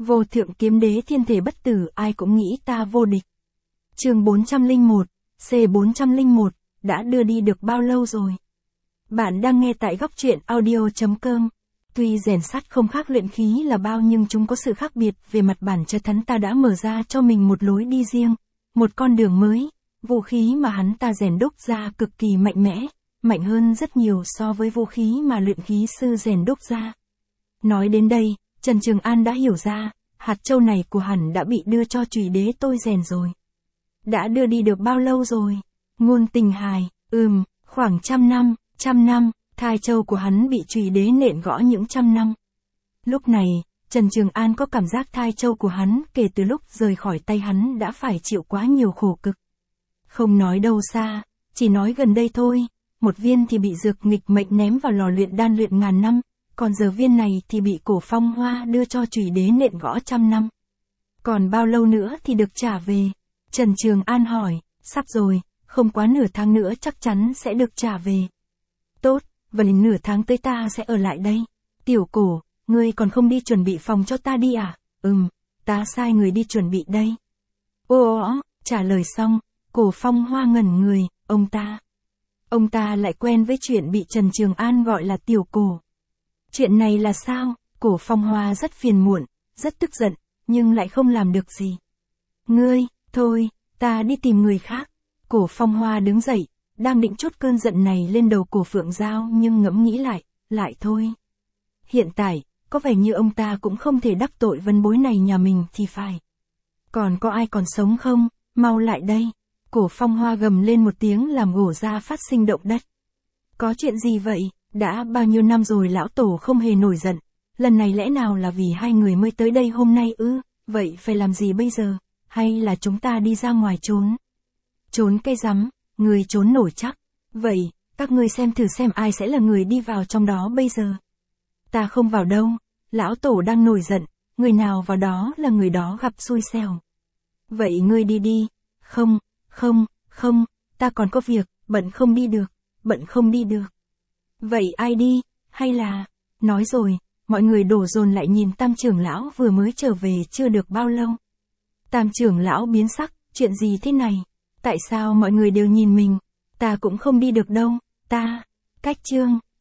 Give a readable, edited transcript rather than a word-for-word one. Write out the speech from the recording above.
Vô thượng kiếm đế thiên thể bất tử, ai cũng nghĩ ta vô địch. Chương 401, C401, đã đưa đi được bao lâu rồi? Bạn đang nghe tại góc truyện audio.com. Tuy rèn sắt không khác luyện khí là bao nhưng chúng có sự khác biệt về mặt bản chất. Hắn ta đã mở ra cho mình một lối đi riêng, một con đường mới. Vũ khí mà hắn ta rèn đúc ra cực kỳ mạnh mẽ, mạnh hơn rất nhiều so với vũ khí mà luyện khí sư rèn đúc ra. Nói đến đây, Trần Trường An đã hiểu ra, hạt châu này của hắn đã bị đưa cho Chủy Đế tôi rèn rồi. Đã đưa đi được bao lâu rồi? Ngôn Tình hài, khoảng trăm năm, thai châu của hắn bị Chủy Đế nện gõ những trăm năm. Lúc này, Trần Trường An có cảm giác thai châu của hắn kể từ lúc rời khỏi tay hắn đã phải chịu quá nhiều khổ cực. Không nói đâu xa, chỉ nói gần đây thôi, một viên thì bị Dược Nghịch Mệnh ném vào lò luyện đan luyện ngàn năm, còn giờ viên này thì bị Cổ Phong Hoa đưa cho Chủy Đế nện gõ trăm năm. Còn bao lâu nữa thì được trả về? Trần Trường An hỏi. Sắp rồi, không quá nửa tháng nữa chắc chắn sẽ được trả về. Tốt, vậy nửa tháng tới ta sẽ ở lại đây. Tiểu Cổ, ngươi còn không đi chuẩn bị phòng cho ta đi à? Ta sai người đi chuẩn bị đây. Trả lời xong, Cổ Phong Hoa ngẩn người, ông ta lại quen với chuyện bị Trần Trường An gọi là Tiểu Cổ. Chuyện này là sao? Cổ Phong Hoa rất phiền muộn, rất tức giận, nhưng lại không làm được gì. Ngươi, thôi, ta đi tìm người khác. Cổ Phong Hoa đứng dậy, đang định trút cơn giận này lên đầu Cổ Phượng Giao nhưng ngẫm nghĩ lại thôi. Hiện tại, có vẻ như ông ta cũng không thể đắc tội vân bối này nhà mình thì phải. Còn có ai còn sống không? Mau lại đây. Cổ Phong Hoa gầm lên một tiếng làm gỗ ra phát sinh động đất. Có chuyện gì vậy? Đã bao nhiêu năm rồi lão tổ không hề nổi giận. Lần này lẽ nào là vì hai người mới tới đây hôm nay ư? Vậy phải làm gì bây giờ? Hay là chúng ta đi ra ngoài trốn? Trốn cái rắm, người trốn nổi chắc. Vậy, các ngươi xem thử xem ai sẽ là người đi vào trong đó bây giờ. Ta không vào đâu, lão tổ đang nổi giận, người nào vào đó là người đó gặp xui xẻo. Vậy ngươi đi đi. Không, ta còn có việc, bận không đi được. Vậy ai đi, hay là... Nói rồi, mọi người đổ dồn lại nhìn Tam trưởng lão vừa mới trở về chưa được bao lâu. Tam trưởng lão biến sắc, chuyện gì thế này? Tại sao mọi người đều nhìn mình? Ta cũng không đi được đâu, cách chương,